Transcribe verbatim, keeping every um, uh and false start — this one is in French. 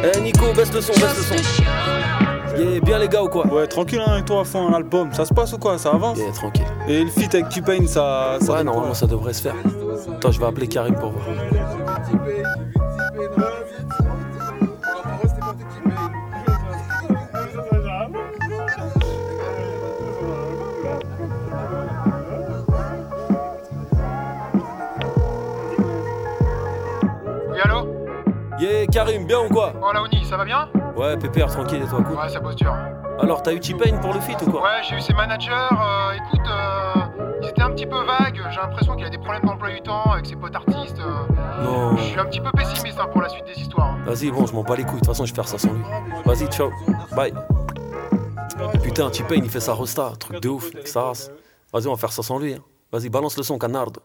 Eh Nico, baisse le son, baisse le son. Yeah, bien les gars ou quoi? Ouais, tranquille hein, avec toi à fond, un album, ça se passe ou quoi? Ça avance? Yeah, tranquille. Et le feat avec T-Pain, ça, ça. Ouais, normalement ça devrait se faire. Attends, je vais appeler Karim pour voir. Oui, allô? Yeah, Karim, bien ou quoi? Oh, Laoni, ça va bien? Ouais, pépère, tranquille et toi, cool. Ouais, ça bosse dur. Alors, t'as eu T-Pain pour le feat ou quoi? Ouais, j'ai eu ses managers. Euh, écoute, euh, ils étaient un petit peu vagues. J'ai l'impression qu'il a des problèmes d'emploi du temps avec ses potes artistes. Euh, Non. Je suis un petit peu pessimiste hein, pour la suite des histoires. hein. Vas-y, bon, je m'en bats les couilles, de toute façon, je vais faire ça sans lui. Vas-y, ciao, bye. Putain, T-Pain, il fait sa rosta, truc de ouf, avec sa race. Vas-y, on va faire ça sans lui. Hein. Vas-y, balance le son, canardo.